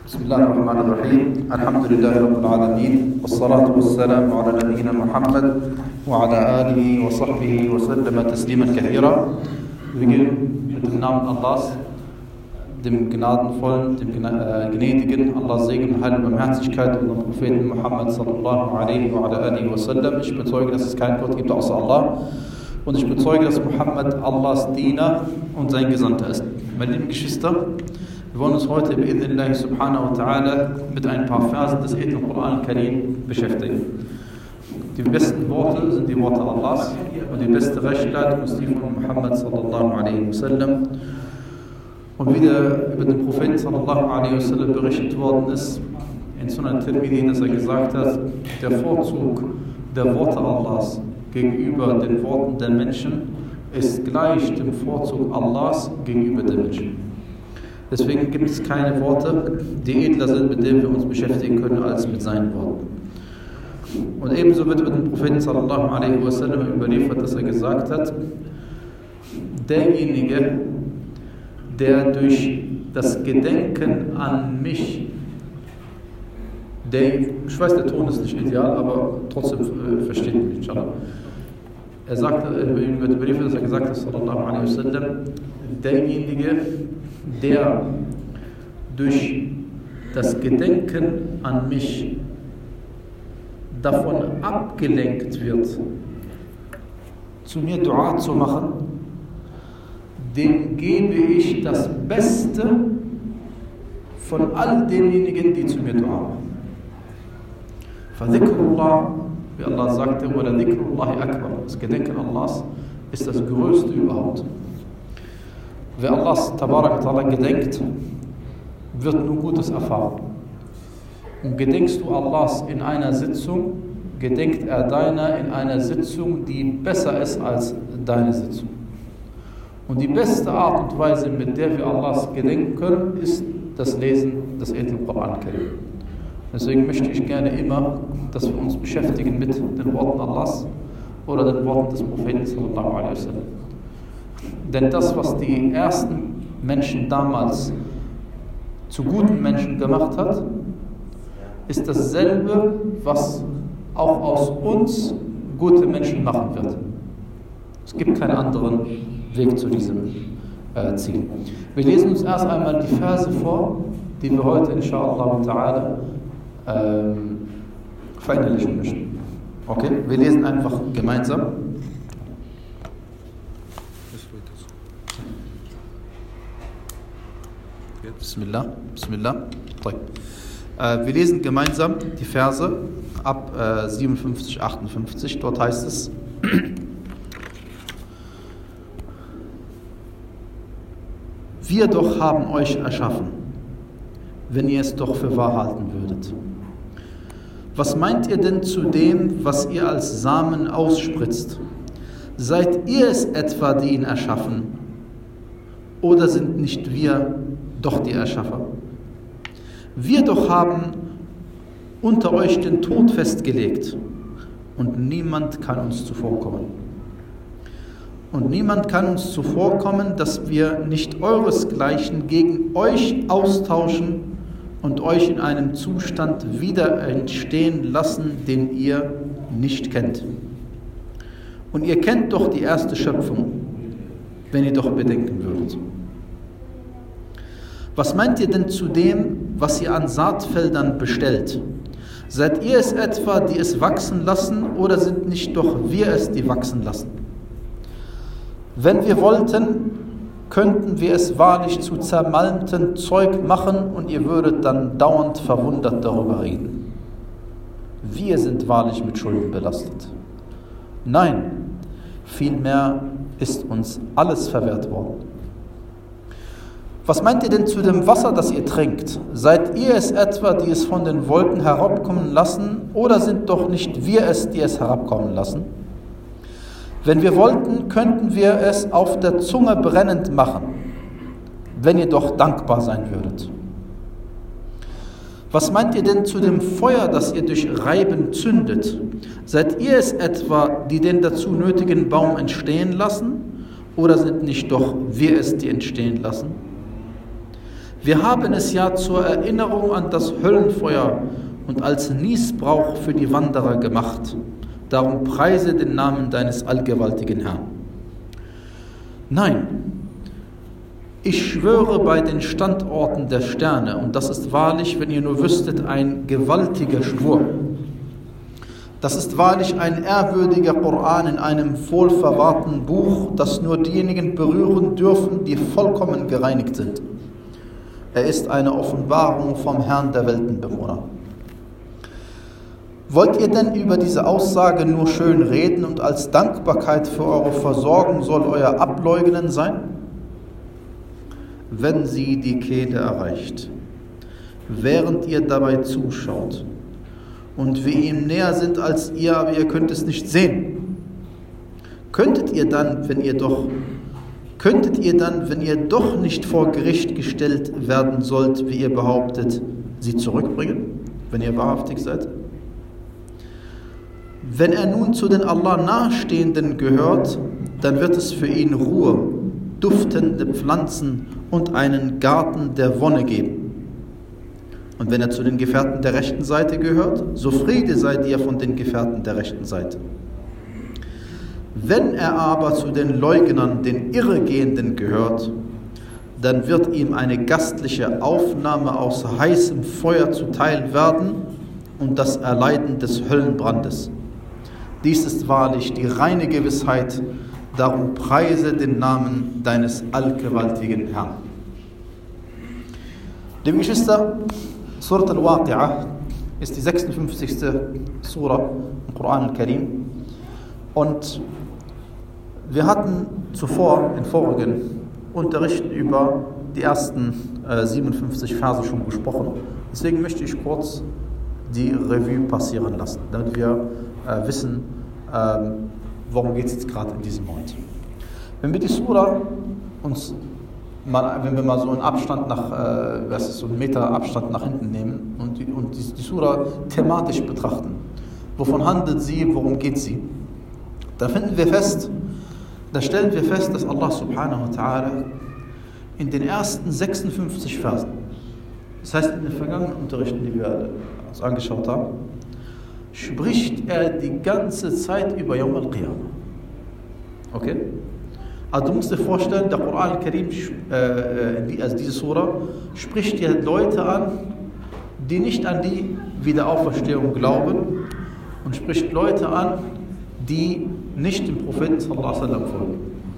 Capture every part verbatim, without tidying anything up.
بسم الله الرحمن الرحيم الحمد لله رب العالمين والصلاة والسلام على نبينا محمد وعلى آله وصحبه وسلم تسليما كثيرا. Wir beginnen mit dem Namen Allahs, dem Gnadenvollen, dem Gnädigen. Allah Segen und Heil und Barmherzigkeit und Propheten Muhammad sallallahu alaihi wa alihi wa sallam. Ich bezeuge, dass es keinen Gott gibt außer Allah. Und ich bezeuge, dass Muhammad Allahs Diener und sein Gesandter ist. Meine lieben Geschwister, wir wollen uns heute bi'idhnillahi subhanahu wa ta'ala mit ein paar Versen des edlen Koran Karim beschäftigen. Die besten Worte sind die Worte Allahs und die beste Rechtsleitung ist die von Muhammad sallallahu alaihi wa sallam. Und wie der, über den Propheten sallallahu alaihi wa sallam berichtet worden ist, in Sunan Tirmidhi, dass er gesagt hat, der Vorzug der Worte Allahs gegenüber den Worten der Menschen ist gleich dem Vorzug Allahs gegenüber den Menschen. Deswegen gibt es keine Worte, die edler sind, mit denen wir uns beschäftigen können, als mit seinen Worten. Und ebenso wird über den Propheten sallallahu alaihi wa sallam überliefert, dass er gesagt hat, derjenige, der durch das Gedenken an mich, der, ich weiß, der Ton ist nicht ideal, aber trotzdem äh, versteht mich, inshallah. Er sagte, er wird überliefert, dass er gesagt hat, sallallahu alaihi wa sallam, derjenige, der durch das Gedenken an mich davon abgelenkt wird, zu mir Dua zu machen, dem gebe ich das Beste von all denjenigen, die zu mir Dua machen. Fadhikrullah, wie Allah sagte, wala dhikrullahi akbar. Das Gedenken Allahs ist das Größte überhaupt. Wer Allahs Tabarak wa Ta'ala gedenkt, wird nur Gutes erfahren. Und gedenkst du Allahs in einer Sitzung, gedenkt er deiner in einer Sitzung, die besser ist als deine Sitzung. Und die beste Art und Weise, mit der wir Allahs gedenken können, ist das Lesen des edlen Koran Karim. Deswegen möchte ich gerne immer, dass wir uns beschäftigen mit den Worten Allahs oder den Worten des Propheten sallallahu alaihi wa sallam. Denn das, was die ersten Menschen damals zu guten Menschen gemacht hat, ist dasselbe, was auch aus uns gute Menschen machen wird. Es gibt keinen anderen Weg zu diesem äh, Ziel. Wir lesen uns erst einmal die Verse vor, die wir heute inshallah ta'ala ähm, verinnerlichen möchten. Okay? Wir lesen einfach gemeinsam. Bismillah, Bismillah. Äh, wir lesen gemeinsam die Verse ab äh, siebenundfünfzig, achtundfünfzig. Dort heißt es: Wir doch haben euch erschaffen, wenn ihr es doch für wahr halten würdet. Was meint ihr denn zu dem, was ihr als Samen ausspritzt? Seid ihr es etwa, die ihn erschaffen? Oder sind nicht wir doch die Erschaffer? Wir doch haben unter euch den Tod festgelegt und niemand kann uns zuvorkommen. Und niemand kann uns zuvorkommen, dass wir nicht euresgleichen gegen euch austauschen und euch in einem Zustand wieder entstehen lassen, den ihr nicht kennt. Und ihr kennt doch die erste Schöpfung, wenn ihr doch bedenken würdet. Was meint ihr denn zu dem, was ihr an Saatfeldern bestellt? Seid ihr es etwa, die es wachsen lassen, oder sind nicht doch wir es, die wachsen lassen? Wenn wir wollten, könnten wir es wahrlich zu zermalmtem Zeug machen und ihr würdet dann dauernd verwundert darüber reden. Wir sind wahrlich mit Schulden belastet. Nein, vielmehr ist uns alles verwehrt worden. Was meint ihr denn zu dem Wasser, das ihr trinkt? Seid ihr es etwa, die es von den Wolken herabkommen lassen, oder sind doch nicht wir es, die es herabkommen lassen? Wenn wir wollten, könnten wir es auf der Zunge brennend machen, wenn ihr doch dankbar sein würdet. Was meint ihr denn zu dem Feuer, das ihr durch Reiben zündet? Seid ihr es etwa, die den dazu nötigen Baum entstehen lassen, oder sind nicht doch wir es, die entstehen lassen? Wir haben es ja zur Erinnerung an das Höllenfeuer und als Nießbrauch für die Wanderer gemacht. Darum preise den Namen deines allgewaltigen Herrn. Nein, ich schwöre bei den Standorten der Sterne, und das ist wahrlich, wenn ihr nur wüsstet, ein gewaltiger Schwur. Das ist wahrlich ein ehrwürdiger Koran in einem wohlverwahrten Buch, das nur diejenigen berühren dürfen, die vollkommen gereinigt sind. Er ist eine Offenbarung vom Herrn der Weltenbewohner. Wollt ihr denn über diese Aussage nur schön reden und als Dankbarkeit für eure Versorgung soll euer Ableugnen sein? Wenn sie die Kehle erreicht, während ihr dabei zuschaut und wir ihm näher sind als ihr, aber ihr könnt es nicht sehen, könntet ihr dann, wenn ihr doch, könntet ihr dann, wenn ihr doch nicht vor Gericht gestellt werden sollt, wie ihr behauptet, sie zurückbringen, wenn ihr wahrhaftig seid? Wenn er nun zu den Allah Nahestehenden gehört, dann wird es für ihn Ruhe, duftende Pflanzen und einen Garten der Wonne geben. Und wenn er zu den Gefährten der rechten Seite gehört, so Friede sei dir von den Gefährten der rechten Seite. Wenn er aber zu den Leugnern, den Irregehenden gehört, dann wird ihm eine gastliche Aufnahme aus heißem Feuer zuteil werden und das Erleiden des Höllenbrandes. Dies ist wahrlich die reine Gewissheit, darum preise den Namen deines allgewaltigen Herrn. Liebe Geschwister, Surat al-Waqi'ah ist die sechsundfünfzigste Sura im Koran al-Karim. Und wir hatten zuvor in vorigen Unterrichten über die ersten äh, siebenundfünfzig Verse schon gesprochen. Deswegen möchte ich kurz die Revue passieren lassen, damit wir äh, wissen, ähm, worum geht es jetzt gerade in diesem Moment. Wenn wir die Sura uns mal, wenn wir mal so einen Abstand nach, äh, was ist, so einen Meter Abstand nach hinten nehmen und die, und die, die Sura thematisch betrachten, wovon handelt sie, worum geht sie, da finden wir fest, da stellen wir fest, dass Allah subhanahu wa ta'ala in den ersten sechsundfünfzig Versen, das heißt in den vergangenen Unterrichten, die wir uns angeschaut haben, spricht er die ganze Zeit über Yawm al-Qiyamah. Okay? Also du musst dir vorstellen, der Koran al-Karim, äh, also diese Sura, spricht dir Leute an, die nicht an die Wiederauferstehung glauben, und spricht Leute an, die nicht dem Propheten sallallahu alaihi wasallam folgen.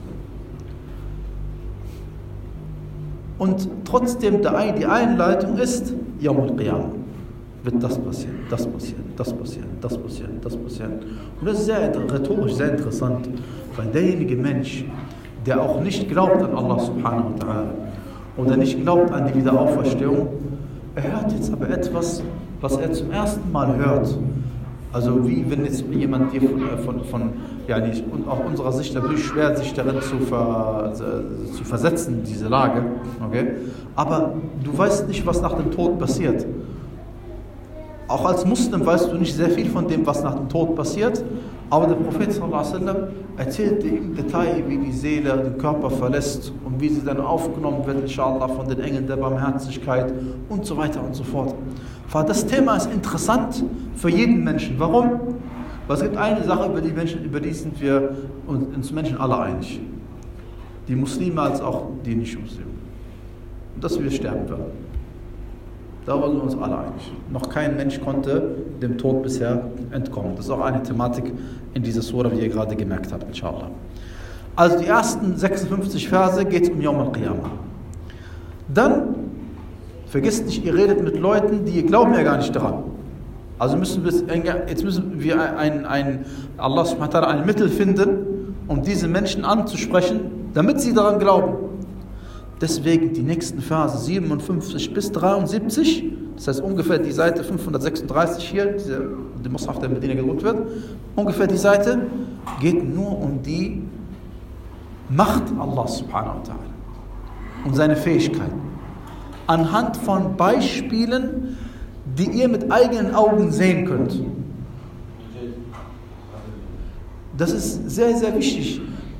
Und trotzdem die Einleitung ist Yawm al-Qiyamah. Wird das passieren, das passieren, das passieren, das passieren, das passieren. Und das ist sehr rhetorisch sehr interessant, weil derjenige Mensch, der auch nicht glaubt an Allah subhanahu wa ta'ala oder nicht glaubt an die Wiederauferstehung, er hört jetzt aber etwas, was er zum ersten Mal hört. Also wie wenn jetzt jemand dir von, von, von ja nicht, und auch unserer Sicht natürlich schwer, sich darin zu, ver, zu versetzen, diese Lage, okay? Aber du weißt nicht, was nach dem Tod passiert. Auch als Muslim weißt du nicht sehr viel von dem, was nach dem Tod passiert, aber der Prophet sallallahu alaihi wasallam erzählt dir im Detail, wie die Seele den Körper verlässt und wie sie dann aufgenommen wird, inshallah, von den Engeln der Barmherzigkeit und so weiter und so fort. Das Thema ist interessant für jeden Menschen. Warum? Weil es gibt eine Sache, über die, Menschen, über die sind wir uns Menschen alle einig. Die Muslime als auch die Nicht-Muslime. Und dass wir sterben werden. Darüber sind wir uns alle einig. Noch kein Mensch konnte dem Tod bisher entkommen. Das ist auch eine Thematik in dieser Sura, wie ihr gerade gemerkt habt, inshallah. Also die ersten sechsundfünfzig Verse geht es um Yawm al-Qiyamah. Dann, vergesst nicht, ihr redet mit Leuten, die glauben ja gar nicht daran. Also müssen wir, jetzt müssen wir ein, ein, Allah subhanahu wa ta'ala ein Mittel finden, um diese Menschen anzusprechen, damit sie daran glauben. Deswegen die nächsten Verse siebenundfünfzig bis dreiundsiebzig, das heißt ungefähr die Seite fünfhundertsechsunddreißig hier, diese, die Mushaf, der Medina gedruckt wird, ungefähr die Seite geht nur um die Macht Allah subhanahu wa ta'ala und seine Fähigkeiten. Anhand von Beispielen, die ihr mit eigenen Augen sehen könnt. Das ist sehr, sehr wichtig.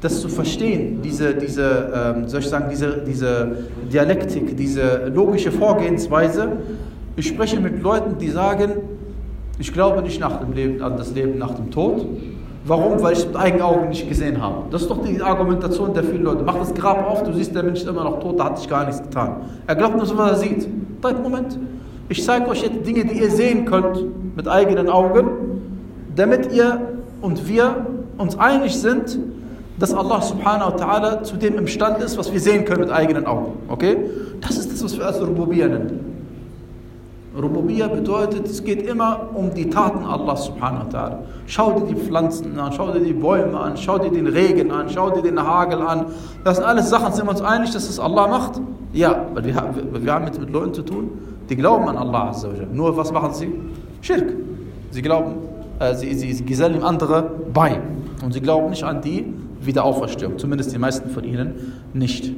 das zu verstehen, diese, diese, ähm, soll ich sagen, diese, diese Dialektik, diese logische Vorgehensweise. Ich spreche mit Leuten, die sagen, ich glaube nicht nach dem Leben, an das Leben nach dem Tod. Warum? Weil ich es mit eigenen Augen nicht gesehen habe. Das ist doch die Argumentation der vielen Leute. Mach das Grab auf, du siehst, der Mensch ist immer noch tot, da hat sich gar nichts getan. Er glaubt nur so, was er sieht. Moment, ich zeige euch jetzt Dinge, die ihr sehen könnt mit eigenen Augen, damit ihr und wir uns einig sind, dass Allah subhanahu wa ta'ala zu dem imstande ist, was wir sehen können mit eigenen Augen. Okay? Das ist das, was wir als Rububiyya nennen. Rububiyya bedeutet, es geht immer um die Taten Allah subhanahu wa ta'ala. Schau dir die Pflanzen an, schau dir die Bäume an, schau dir den Regen an, schau dir den Hagel an. Das sind alles Sachen, sind wir uns einig, dass es Allah macht? Ja, weil wir, wir, wir haben mit, mit Leuten zu tun, die glauben an Allah azza wa jalla. Nur was machen sie? Schirk. Sie glauben, äh, sie, sie, sie gesellen ihm andere bei. Und sie glauben nicht an die Wiederauferstehung. Zumindest die meisten von ihnen nicht.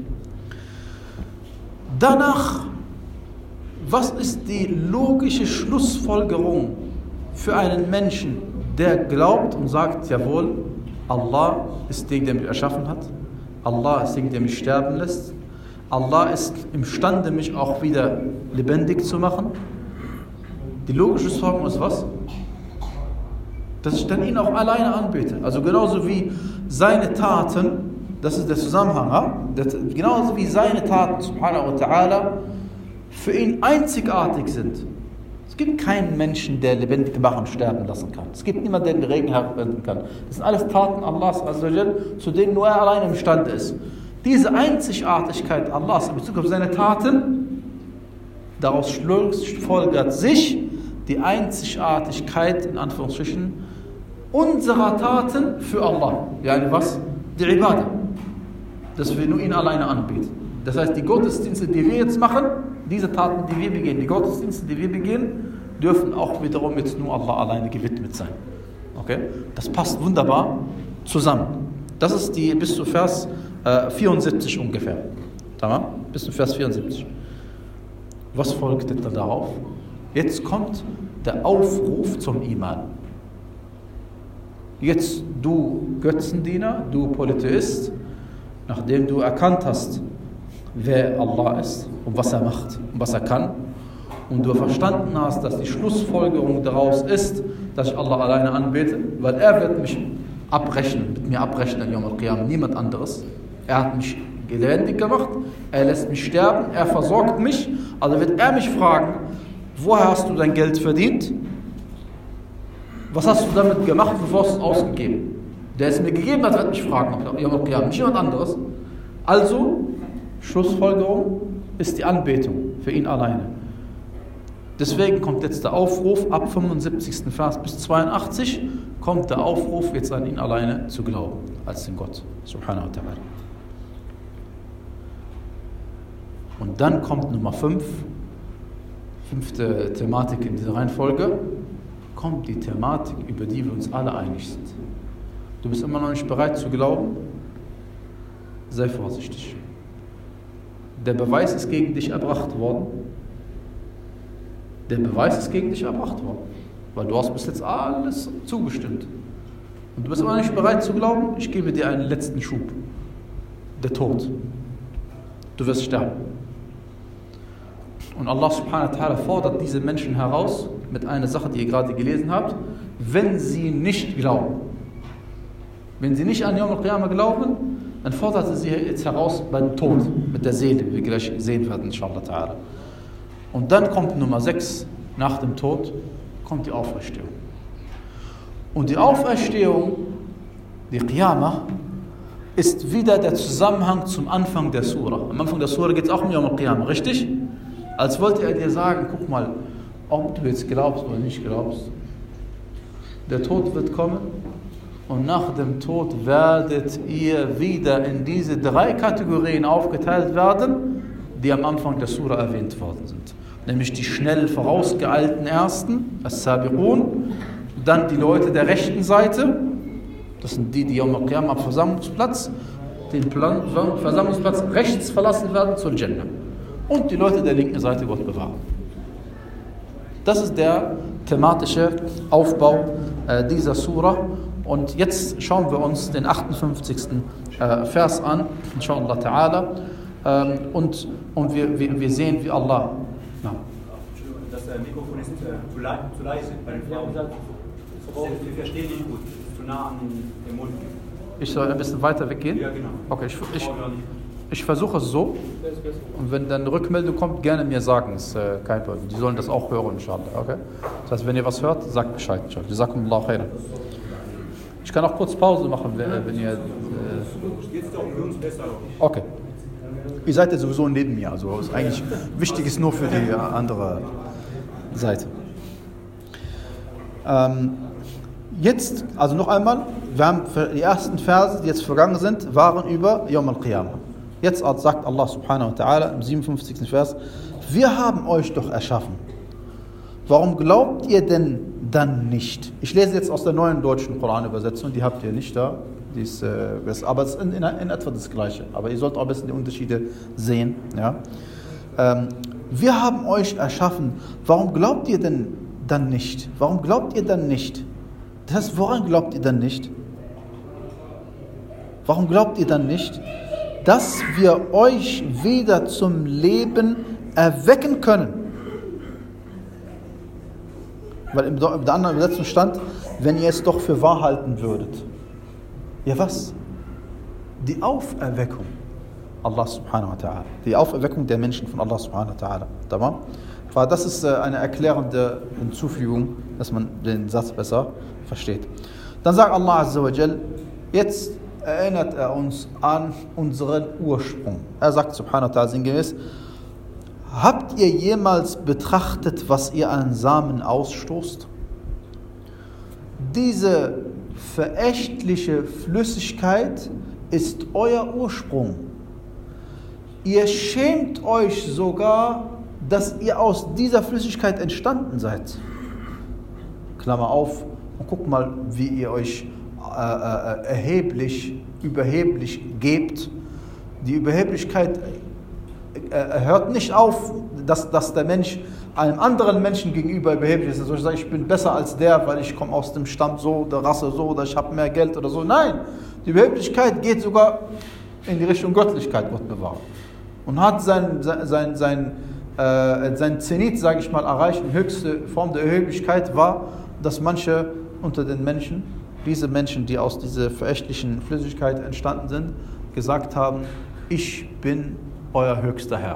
Danach, was ist die logische Schlussfolgerung für einen Menschen, der glaubt und sagt, jawohl, Allah ist der, der mich erschaffen hat, Allah ist der, der mich sterben lässt, Allah ist imstande, mich auch wieder lebendig zu machen? Die logische Schlussfolgerung ist was? Dass ich dann ihn auch alleine anbete. Also genauso wie seine Taten, das ist der Zusammenhang, ja? Das, genauso wie seine Taten, subhanahu wa ta'ala, für ihn einzigartig sind. Es gibt keinen Menschen, der lebendig machen und sterben lassen kann. Es gibt niemanden, der den Regen herwenden kann. Das sind alles Taten Allahs, zu denen nur er allein imstande ist. Diese Einzigartigkeit Allahs in Bezug auf seine Taten, daraus folgert sich die Einzigartigkeit, in Anführungsstrichen, unserer Taten für Allah. Yani was? Die Ibadah. Dass wir nur ihn alleine anbeten. Das heißt, die Gottesdienste, die wir jetzt machen, diese Taten, die wir begehen, die Gottesdienste, die wir begehen, dürfen auch wiederum jetzt nur Allah alleine gewidmet sein. Okay? Das passt wunderbar zusammen. Das ist die bis zu Vers äh, vierundsiebzig ungefähr. Tamam? Bis zu Vers vierundsiebzig. Was folgt denn dann darauf? Jetzt kommt der Aufruf zum Iman. Jetzt, du Götzendiener, du Polytheist, nachdem du erkannt hast, wer Allah ist und was er macht und was er kann, und du verstanden hast, dass die Schlussfolgerung daraus ist, dass ich Allah alleine anbete, weil er wird mich abrechnen, mit mir abrechnen, Yawm al-Qiyam, niemand anderes. Er hat mich lebendig gemacht, er lässt mich sterben, er versorgt mich, also wird er mich fragen, woher hast du dein Geld verdient? Was hast du damit gemacht, bevor hast du es ausgegeben? Der es mir gegeben hat, wird mich fragen, Yawm al-Qiyam, nicht jemand anderes. Also, Schlussfolgerung ist die Anbetung für ihn alleine. Deswegen kommt jetzt der Aufruf, ab fünfundsiebzigsten Vers bis zweiundachtzig, kommt der Aufruf, jetzt an ihn alleine zu glauben, als den Gott, subhanahu wa ta'ala. Und dann kommt Nummer fünf, fünfte Thematik in dieser Reihenfolge, kommt die Thematik, über die wir uns alle einig sind. Du bist immer noch nicht bereit zu glauben? Sei vorsichtig. Der Beweis ist gegen dich erbracht worden. Der Beweis ist gegen dich erbracht worden. Weil du hast bis jetzt alles zugestimmt. Und du bist immer nicht bereit zu glauben, ich gebe dir einen letzten Schub. Der Tod. Du wirst sterben. Und Allah subhanahu wa ta'ala fordert diese Menschen heraus mit einer Sache, die ihr gerade gelesen habt, wenn sie nicht glauben. Wenn sie nicht an Yawm al-Qiyamah glauben, dann fordert er sie jetzt heraus beim Tod, mit der Seele, wie wir gleich sehen werden, inshallah ta'ala. Und dann kommt Nummer sechs, nach dem Tod, kommt die Auferstehung. Und die Auferstehung, die Qiyamah, ist wieder der Zusammenhang zum Anfang der Surah. Am Anfang der Surah geht es auch um Yawm al-Qiyamah, richtig? Als wollte er dir sagen, guck mal, ob du jetzt glaubst oder nicht glaubst, der Tod wird kommen und nach dem Tod werdet ihr wieder in diese drei Kategorien aufgeteilt werden, die am Anfang der Surah erwähnt worden sind. Nämlich die schnell vorausgeeilten Ersten, As-Sabiqun, dann die Leute der rechten Seite, das sind die, die Yawm al-Qiyamah am Versammlungsplatz, den Plan, Versammlungsplatz rechts verlassen werden zur Jannah. Und die Leute der linken Seite, Gott bewahren. Das ist der thematische Aufbau äh, dieser Surah. Und jetzt schauen wir uns den achtundfünfzigsten äh, Vers an, inshallah ta'ala, ähm, und, und wir, wir, wir sehen, wie Allah... Na. Das äh, Mikrofon ist äh, zu, le zu leise bei den Frauen. Wir verstehen nicht gut, zu nah an den Mund. Ich soll ein bisschen weiter weggehen? Ja, genau. Okay, ich, ich, ich versuche es so. Und wenn dann eine Rückmeldung kommt, gerne mir sagen. Ist äh, kein Problem. Die sollen das auch hören, inshallah. Okay? Das heißt, wenn ihr was hört, sagt Bescheid. Jazakumullahu khairan. Ich kann auch kurz Pause machen, wenn, wenn ihr... Äh, Jetzt doch für uns besser. Okay. Ihr seid ja sowieso neben mir. Also ist eigentlich wichtig ist nur für die andere Seite. Ähm, jetzt, also noch einmal, wir haben die ersten Verse, die jetzt vergangen sind, waren über Yawm al-Qiyamah. Jetzt sagt Allah subhanahu wa ta'ala im siebenundfünfzigsten Vers, wir haben euch doch erschaffen. Warum glaubt ihr denn dann nicht? Ich lese jetzt aus der neuen deutschen Koran-Übersetzung, die habt ihr nicht da, die ist, äh, aber es ist in, in, in etwa das Gleiche. Aber ihr sollt auch ein bisschen die Unterschiede sehen. Ja? Ähm, wir haben euch erschaffen, warum glaubt ihr denn dann nicht? Warum glaubt ihr dann nicht? Das heißt, woran glaubt ihr dann nicht? Warum glaubt ihr dann nicht, dass wir euch wieder zum Leben erwecken können? Weil in der anderen Übersetzung stand, wenn ihr es doch für wahr halten würdet. Ja was? Die Auferweckung. Allah subhanahu wa ta'ala. Die Auferweckung der Menschen von Allah subhanahu wa ta'ala. Tamam? Weil das ist eine erklärende Hinzufügung, dass man den Satz besser versteht. Dann sagt Allah azza wa jal, jetzt erinnert er uns an unseren Ursprung. Er sagt subhanahu wa ta'ala sinngemäß, habt ihr jemals betrachtet, was ihr an Samen ausstoßt? Diese verächtliche Flüssigkeit ist euer Ursprung. Ihr schämt euch sogar, dass ihr aus dieser Flüssigkeit entstanden seid. Klammer auf und guckt mal, wie ihr euch äh, äh, erheblich, überheblich gebt. Die Überheblichkeit äh, hört nicht auf, dass, dass der Mensch einem anderen Menschen gegenüber überheblich ist. Also ich sage, ich bin besser als der, weil ich komme aus dem Stamm so, der Rasse so, oder ich habe mehr Geld oder so. Nein, die Überheblichkeit geht sogar in die Richtung Göttlichkeit, Gott bewahrt. Und hat sein, sein, sein, äh, sein Zenit, sage ich mal, erreicht. Die höchste Form der Überheblichkeit war, dass manche unter den Menschen, diese Menschen, die aus dieser verächtlichen Flüssigkeit entstanden sind, gesagt haben, ich bin euer höchster Herr.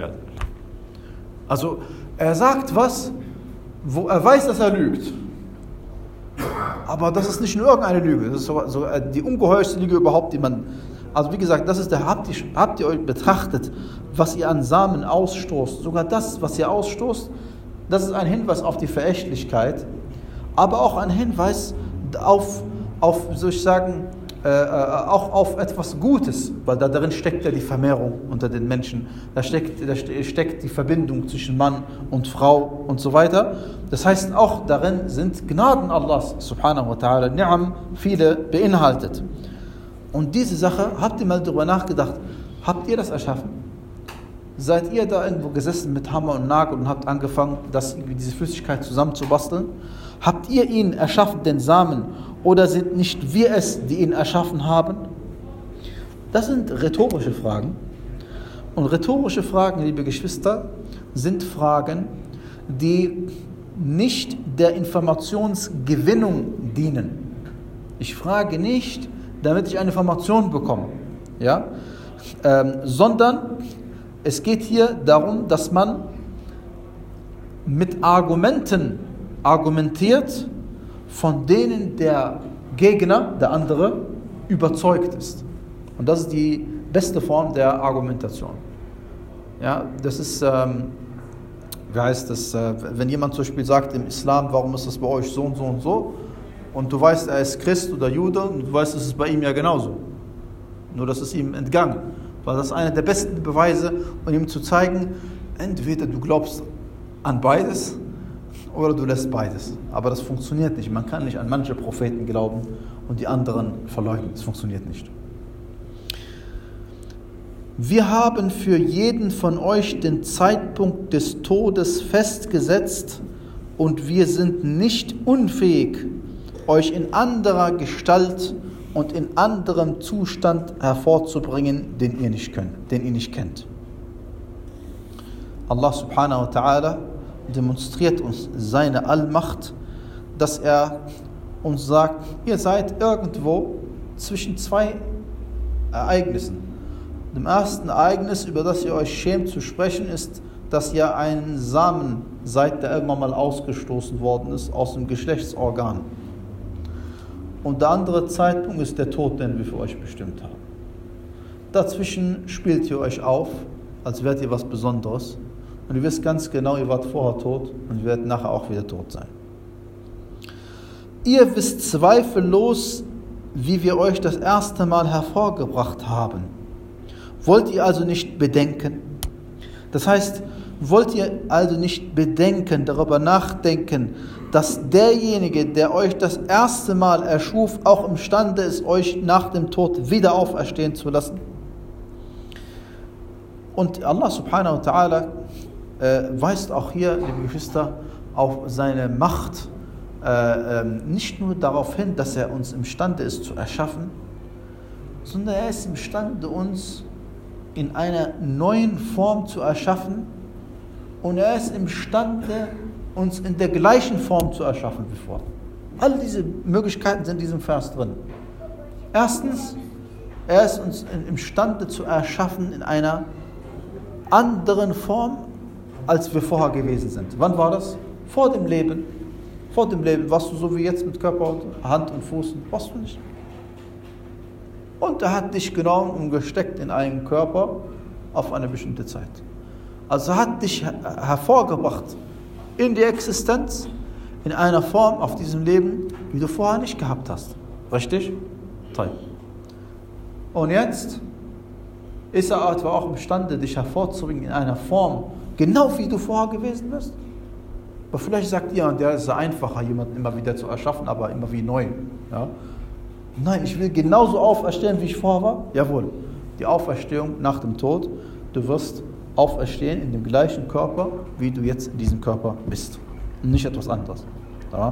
Also er sagt was, wo er weiß, dass er lügt. Aber das ist nicht nur irgendeine Lüge, das ist so, so die ungeheuerste Lüge überhaupt, die man... Also wie gesagt, das ist der, habt ihr, habt ihr euch betrachtet, was ihr an Samen ausstoßt, sogar das, was ihr ausstoßt, das ist ein Hinweis auf die Verächtlichkeit, aber auch ein Hinweis auf, auf soll ich sagen, äh, auch auf etwas Gutes, weil da darin steckt ja die Vermehrung unter den Menschen, da steckt, da steckt die Verbindung zwischen Mann und Frau und so weiter. Das heißt, auch darin sind Gnaden Allahs subhanahu wa ta'ala, Ni'am, viele beinhaltet. Und diese Sache, habt ihr mal darüber nachgedacht, habt ihr das erschaffen? Seid ihr da irgendwo gesessen mit Hammer und Nagel und habt angefangen, das, diese Flüssigkeit zusammenzubasteln? Habt ihr ihn erschaffen, den Samen, oder sind nicht wir es, die ihn erschaffen haben? Das sind rhetorische Fragen. Und rhetorische Fragen, liebe Geschwister, sind Fragen, die nicht der Informationsgewinnung dienen. Ich frage nicht, damit ich eine Information bekomme, ja? ähm, sondern es geht hier darum, dass man mit Argumenten argumentiert, von denen der Gegner, der andere, überzeugt ist. Und das ist die beste Form der Argumentation. Ja, das ist, ähm, wie heißt das, äh, wenn jemand zum Beispiel sagt im Islam, warum ist das bei euch so und so und so, und du weißt, er ist Christ oder Jude, und du weißt, es ist bei ihm ja genauso. Nur, das ist ihm entgangen. Weil das ist einer der besten Beweise, um ihm zu zeigen, entweder du glaubst an beides, oder du lässt beides. Aber das funktioniert nicht. Man kann nicht an manche Propheten glauben und die anderen verleugnen. Das funktioniert nicht. Wir haben für jeden von euch den Zeitpunkt des Todes festgesetzt und wir sind nicht unfähig, euch in anderer Gestalt und in anderem Zustand hervorzubringen, den ihr nicht könnt, den ihr nicht kennt. Allah subhanahu wa ta'ala demonstriert uns seine Allmacht, dass er uns sagt, ihr seid irgendwo zwischen zwei Ereignissen. Dem ersten Ereignis, über das ihr euch schämt zu sprechen, ist, dass ihr einen Samen seid, der irgendwann mal ausgestoßen worden ist aus dem Geschlechtsorgan. Und der andere Zeitpunkt ist der Tod, den wir für euch bestimmt haben. Dazwischen spielt ihr euch auf, als wärt ihr was Besonderes. Und ihr wisst ganz genau, ihr wart vorher tot und ihr werdet nachher auch wieder tot sein. Ihr wisst zweifellos, wie wir euch das erste Mal hervorgebracht haben. Wollt ihr also nicht bedenken? Das heißt, wollt ihr also nicht bedenken, darüber nachdenken, dass derjenige, der euch das erste Mal erschuf, auch imstande ist, euch nach dem Tod wieder auferstehen zu lassen? Und Allah subhanahu wa ta'ala äh, weist auch hier, liebe Geschwister, auf seine Macht äh, äh, nicht nur darauf hin, dass er uns imstande ist zu erschaffen, sondern er ist imstande, uns in einer neuen Form zu erschaffen, und er ist imstande, uns in der gleichen Form zu erschaffen wie vorher. All diese Möglichkeiten sind in diesem Vers drin. Erstens, er ist uns imstande zu erschaffen in einer anderen Form, als wir vorher gewesen sind. Wann war das? Vor dem Leben. Vor dem Leben warst du so wie jetzt mit Körper, Hand und Fuß. Warst du nicht. Und er hat dich genommen und gesteckt in einen Körper auf eine bestimmte Zeit. Also er hat dich hervorgebracht in die Existenz, in einer Form auf diesem Leben, wie du vorher nicht gehabt hast. Richtig? Toll. Und jetzt ist er etwa auch imstande, dich hervorzubringen in einer Form, genau wie du vorher gewesen bist. Aber vielleicht sagt ihr, und der ist einfacher, jemanden immer wieder zu erschaffen, aber immer wie neu. Ja? Nein, ich will genauso auferstehen, wie ich vorher war. Jawohl, die Auferstehung nach dem Tod. Du wirst auferstehen in dem gleichen Körper, wie du jetzt in diesem Körper bist. Und nicht etwas anderes. Ja?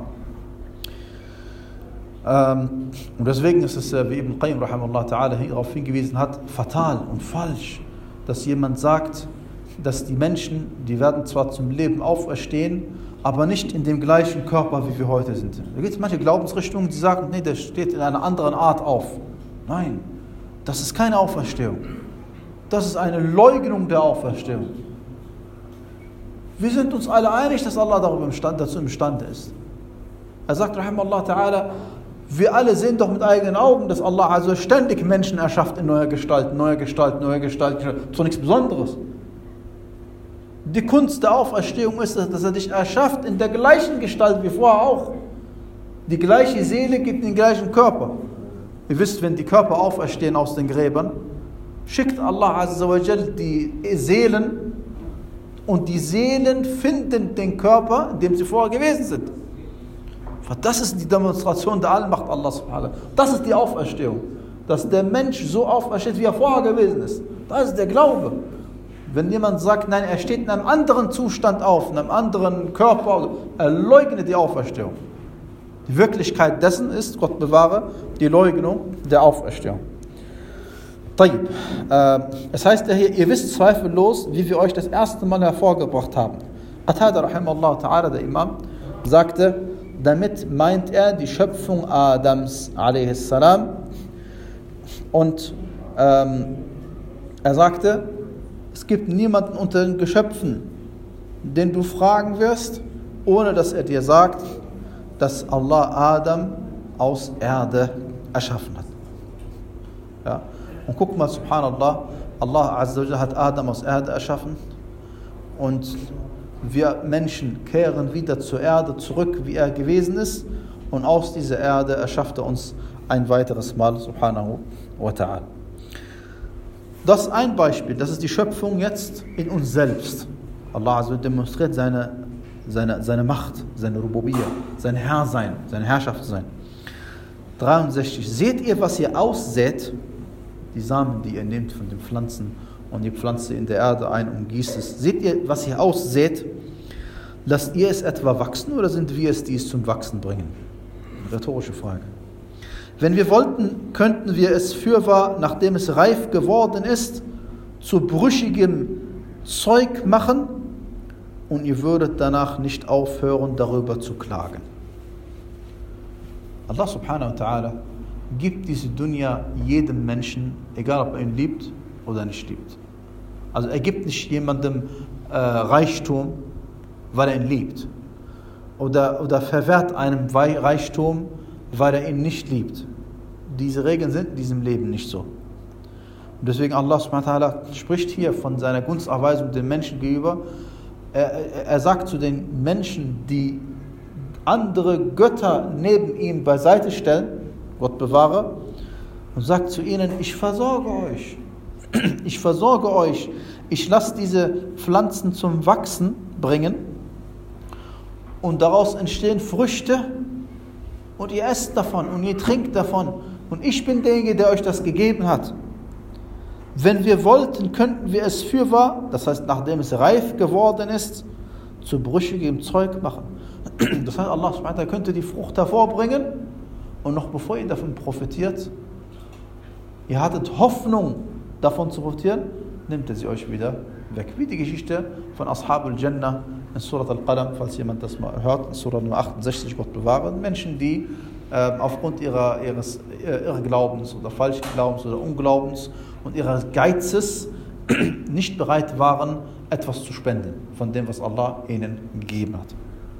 Ähm, und deswegen ist es, wie Ibn Qayyim rahimahullah ta'ala hierauf hingewiesen hat, fatal und falsch, dass jemand sagt, dass die Menschen, die werden zwar zum Leben auferstehen, aber nicht in dem gleichen Körper, wie wir heute sind. Da gibt es manche Glaubensrichtungen, die sagen, nee, der steht in einer anderen Art auf. Nein, das ist keine Auferstehung. Das ist eine Leugnung der Auferstehung. Wir sind uns alle einig, dass Allah darüber imstand, dazu imstande ist. Er sagt, rahimahullah ta'ala, wir alle sehen doch mit eigenen Augen, dass Allah also ständig Menschen erschafft in neuer Gestalt, neuer Gestalt, neuer Gestalt. Das ist doch nichts Besonderes. Die Kunst der Auferstehung ist, dass er dich erschafft in der gleichen Gestalt wie vorher auch. Die gleiche Seele gibt den gleichen Körper. Ihr wisst, wenn die Körper auferstehen aus den Gräbern, schickt Allah Azza wa Jal die Seelen, und die Seelen finden den Körper, in dem sie vorher gewesen sind. Das ist die Demonstration der Allmacht Allah subhanahu wa ta'ala. Das ist die Auferstehung. Dass der Mensch so aufersteht, wie er vorher gewesen ist. Das ist der Glaube. Wenn jemand sagt, nein, er steht in einem anderen Zustand auf, in einem anderen Körper, er leugnet die Auferstehung. Die Wirklichkeit dessen ist, Gott bewahre, die Leugnung der Auferstehung. Tayyib. Es heißt ja hier, ihr wisst zweifellos, wie wir euch das erste Mal hervorgebracht haben. Qatada rahimahullah ta'ala, der Imam, sagte, damit meint er die Schöpfung Adams alaihi salam. Und ähm, er sagte, es gibt niemanden unter den Geschöpfen, den du fragen wirst, ohne dass er dir sagt, dass Allah Adam aus Erde erschaffen hat. Ja. Und guck mal, subhanallah, Allah Azza wa Jalla hat Adam aus Erde erschaffen, und wir Menschen kehren wieder zur Erde zurück, wie er gewesen ist, und aus dieser Erde erschafft er uns ein weiteres Mal, subhanahu wa ta'ala. Das ist ein Beispiel, das ist die Schöpfung jetzt in uns selbst. Allah Azza wa Jalla demonstriert seine, seine, seine Macht, seine Rububiyya, sein Herrsein, sein Herrschaftssein. dreiundsechzig. Seht ihr, was ihr aussät, die Samen, die ihr nehmt von den Pflanzen, und ihr pflanzt sie in der Erde ein und gießt es. Seht ihr, was ihr aussät? Lasst ihr es etwa wachsen, oder sind wir es, die es zum Wachsen bringen? Rhetorische Frage. Wenn wir wollten, könnten wir es fürwahr, nachdem es reif geworden ist, zu brüchigem Zeug machen und ihr würdet danach nicht aufhören, darüber zu klagen. Allah subhanahu wa ta'ala gibt diese Dunya jedem Menschen, egal ob er ihn liebt oder nicht liebt. Also er gibt nicht jemandem äh, Reichtum, weil er ihn liebt. Oder, oder verwehrt einem Reichtum, weil er ihn nicht liebt. Diese Regeln sind in diesem Leben nicht so. Und deswegen Allah subhanahu wa ta'ala spricht hier von seiner Gunsterweisung den Menschen gegenüber. Er, er, er sagt zu den Menschen, die andere Götter neben ihm beiseite stellen, Gott bewahre, und sagt zu ihnen, ich versorge euch. Ich versorge euch. Ich lasse diese Pflanzen zum Wachsen bringen und daraus entstehen Früchte und ihr esst davon und ihr trinkt davon und ich bin derjenige, der euch das gegeben hat. Wenn wir wollten, könnten wir es fürwahr, das heißt, nachdem es reif geworden ist, zu brüchigem Zeug machen. Das heißt, Allah subhanahu wa ta'ala könnte die Frucht hervorbringen und noch bevor ihr davon profitiert, ihr hattet Hoffnung, davon zu profitieren, nimmt er sie euch wieder weg. Wie die Geschichte von Ashabul Jannah in Surat Al-Qalam, falls jemand das mal hört, in Surat Nummer achtundsechzig, Gott bewahre, Menschen, die äh, aufgrund ihrer, ihres äh, Irrglaubens oder Falschglaubens oder Unglaubens und ihres Geizes nicht bereit waren, etwas zu spenden von dem, was Allah ihnen gegeben hat.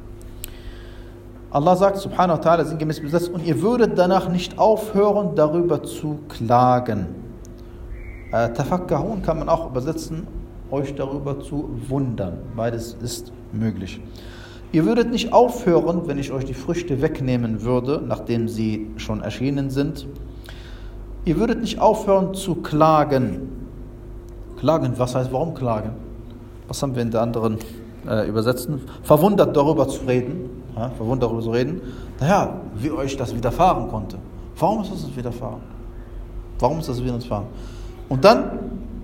Allah sagt, subhanahu wa ta'ala, sinngemäß besetzt, und ihr würdet danach nicht aufhören, darüber zu klagen. Äh, Tafakkahun kann man auch übersetzen, euch darüber zu wundern. Beides ist möglich. Ihr würdet nicht aufhören, wenn ich euch die Früchte wegnehmen würde, nachdem sie schon erschienen sind. Ihr würdet nicht aufhören zu klagen. Klagen, was heißt, warum klagen? Was haben wir in der anderen äh, übersetzen? Verwundert darüber zu reden. Ja, verwundert darüber zu reden. Naja, wie euch das widerfahren konnte. Warum ist das uns widerfahren? Warum ist das widerfahren? Und dann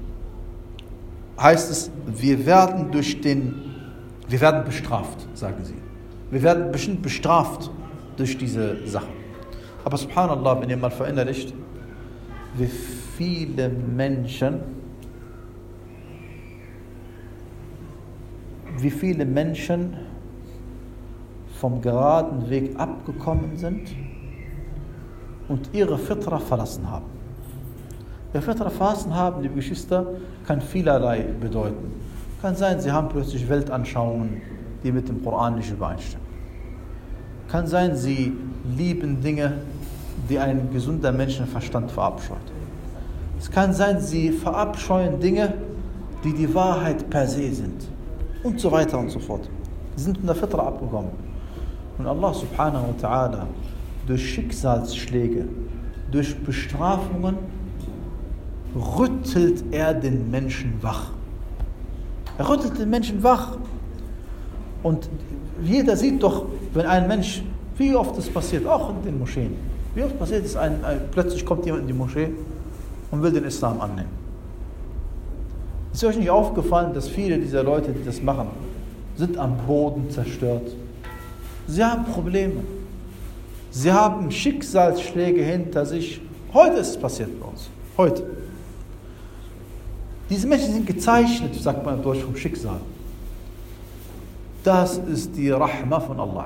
heißt es, wir werden durch den, wir werden bestraft, sagen sie. Wir werden bestimmt bestraft durch diese Sache. Aber subhanallah, wenn ihr mal verinnerlicht, wie viele Menschen, wie viele Menschen vom geraden Weg abgekommen sind und ihre Fitra verlassen haben. Ihre Fitra verlassen haben, liebe Geschwister, kann vielerlei bedeuten. Kann sein, sie haben plötzlich Weltanschauungen, die mit dem Koran nicht übereinstimmen. Kann sein, sie lieben Dinge, die ein gesunder Menschenverstand verabscheut. Es kann sein, sie verabscheuen Dinge, die die Wahrheit per se sind. Und so weiter und so fort. Sie sind in der Fitra abgekommen. Und Allah subhanahu wa ta'ala durch Schicksalsschläge, durch Bestrafungen rüttelt er den Menschen wach. Er rüttelt den Menschen wach. Und jeder sieht doch, wenn ein Mensch, wie oft es passiert, auch in den Moscheen, wie oft passiert es, ein, ein, plötzlich kommt jemand in die Moschee und will den Islam annehmen. Ist euch nicht aufgefallen, dass viele dieser Leute, die das machen, sind am Boden zerstört? Sie haben Probleme. Sie haben Schicksalsschläge hinter sich. Heute ist es passiert bei uns. Heute. Diese Menschen sind gezeichnet, sagt man in Deutsch, vom Schicksal. Das ist die Rahma von Allah.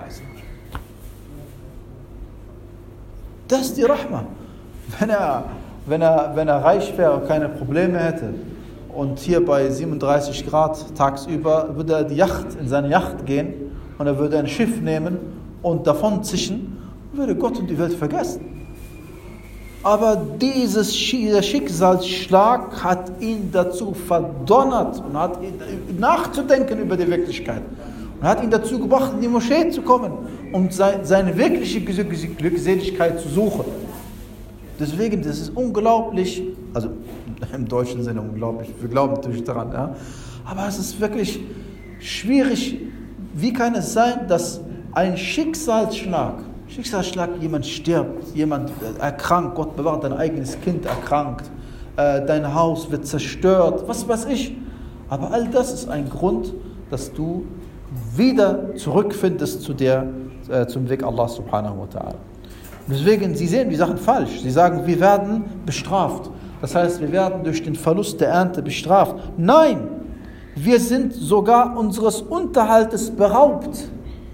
Das ist die Rahma. Wenn er, wenn er, wenn er reich wäre und keine Probleme hätte und hier bei siebenunddreißig Grad tagsüber, würde er die Yacht, in seine Yacht gehen und er würde ein Schiff nehmen und davon zischen und würde Gott und die Welt vergessen. Aber dieses, dieser Schicksalsschlag hat ihn dazu verdonnert und hat ihn nachzudenken über die Wirklichkeit. Und hat ihn dazu gebracht, in die Moschee zu kommen, um seine wirkliche Glückseligkeit zu suchen. Deswegen, das ist unglaublich, also im deutschen Sinne unglaublich, wir glauben natürlich daran, ja, aber es ist wirklich schwierig. Wie kann es sein, dass ein Schicksalsschlag, Schicksalsschlag, jemand stirbt, jemand erkrankt, Gott bewahrt, dein eigenes Kind erkrankt, äh, dein Haus wird zerstört, was weiß ich. Aber all das ist ein Grund, dass du wieder zurückfindest zu der, äh, zum Weg Allah subhanahu wa ta'ala. Deswegen, sie sehen die Sachen falsch. Sie sagen, wir werden bestraft. Das heißt, wir werden durch den Verlust der Ernte bestraft. Nein, wir sind sogar unseres Unterhaltes beraubt.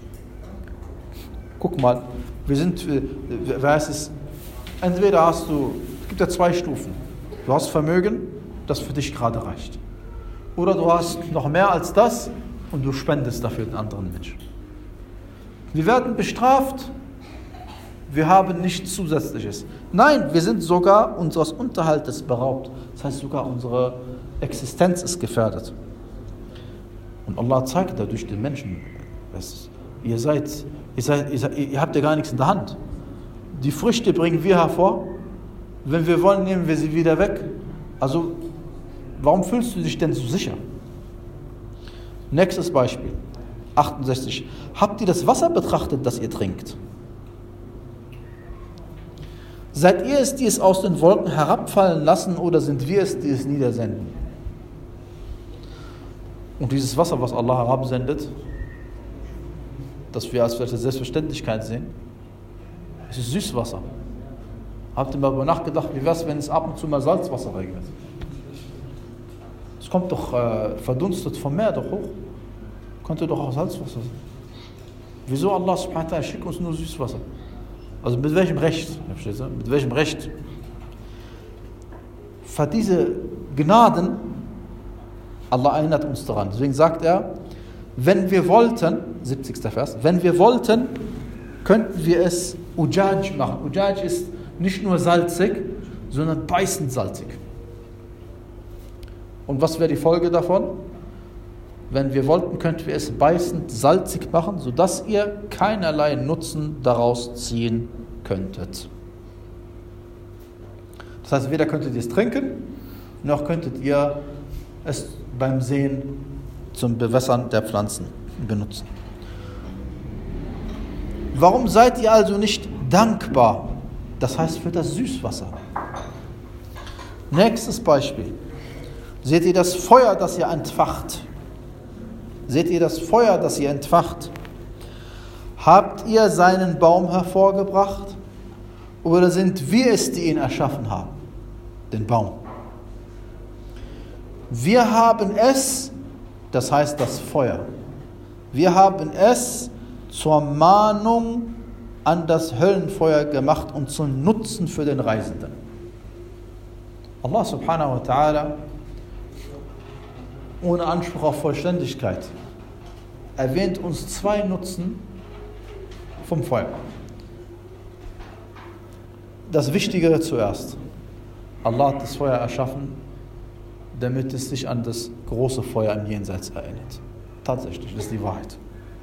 Guck mal, wir sind, wer heißt es, entweder hast du, es gibt ja zwei Stufen. Du hast Vermögen, das für dich gerade reicht. Oder du hast noch mehr als das und du spendest dafür den anderen Menschen. Wir werden bestraft, wir haben nichts Zusätzliches. Nein, wir sind sogar unseres Unterhaltes beraubt. Das heißt, sogar unsere Existenz ist gefährdet. Und Allah zeigt dadurch den Menschen, dass ihr seid, ihr, seid, ihr, seid, ihr habt ja gar nichts in der Hand. Die Früchte bringen wir hervor. Wenn wir wollen, nehmen wir sie wieder weg. Also, warum fühlst du dich denn so sicher? Nächstes Beispiel, achtundsechzig. Habt ihr das Wasser betrachtet, das ihr trinkt? Seid ihr es, die es aus den Wolken herabfallen lassen, oder sind wir es, die es niedersenden? Und dieses Wasser, was Allah herabsendet, das wir als Selbstverständlichkeit sehen, es ist Süßwasser. Habt ihr mal darüber nachgedacht, wie wäre es, wenn es ab und zu mal Salzwasser regnet? Es kommt doch äh, verdunstet vom Meer doch hoch. Könnte doch auch Salzwasser sein. Wieso Allah subhanahu wa ta'ala schickt uns nur Süßwasser? Also mit welchem Recht? Mit welchem Recht? Für diese Gnaden, Allah erinnert uns daran. Deswegen sagt er, wenn wir wollten, siebzigster Vers, wenn wir wollten, könnten wir es Ujaj machen. Ujaj ist nicht nur salzig, sondern beißend salzig. Und was wäre die Folge davon? Wenn wir wollten, könnten wir es beißend salzig machen, sodass ihr keinerlei Nutzen daraus ziehen könntet. Das heißt, weder könntet ihr es trinken, noch könntet ihr es beim Sehen zum Bewässern der Pflanzen benutzen. Warum seid ihr also nicht dankbar? Das heißt für das Süßwasser. Nächstes Beispiel. Seht ihr das Feuer, das ihr entfacht? Seht ihr das Feuer, das ihr entfacht? Habt ihr seinen Baum hervorgebracht? Oder sind wir es, die ihn erschaffen haben? Den Baum. Wir haben es, das heißt das Feuer. Wir haben es zur Mahnung an das Höllenfeuer gemacht und zum Nutzen für den Reisenden. Allah subhanahu wa ta'ala, ohne Anspruch auf Vollständigkeit, erwähnt uns zwei Nutzen vom Feuer. Das Wichtigere zuerst. Allah hat das Feuer erschaffen, damit es sich an das große Feuer im Jenseits erinnert. Tatsächlich, das ist die Wahrheit.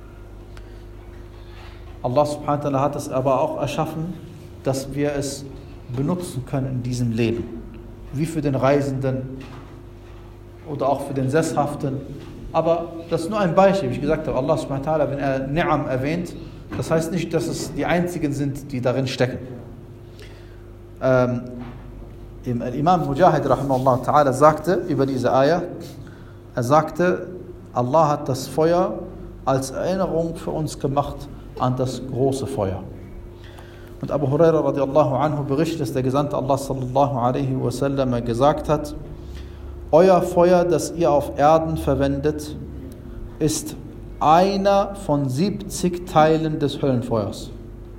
Allah subhanahu wa ta'ala hat es aber auch erschaffen, dass wir es benutzen können in diesem Leben. Wie für den Reisenden oder auch für den Sesshaften. Aber das ist nur ein Beispiel, wie ich gesagt habe. Allah subhanahu wa ta'ala, wenn er Ni'am erwähnt, das heißt nicht, dass es die einzigen sind, die darin stecken. Ähm, Imam Mujahid rahimahullah ta'ala sagte über diese Ayah, er sagte, Allah hat das Feuer als Erinnerung für uns gemacht an das große Feuer. Und Abu Huraira radiallahu anhu berichtet, dass der Gesandte Allah sallallahu alaihi wasallam gesagt hat, euer Feuer, das ihr auf Erden verwendet, ist einer von siebzig Teilen des Höllenfeuers.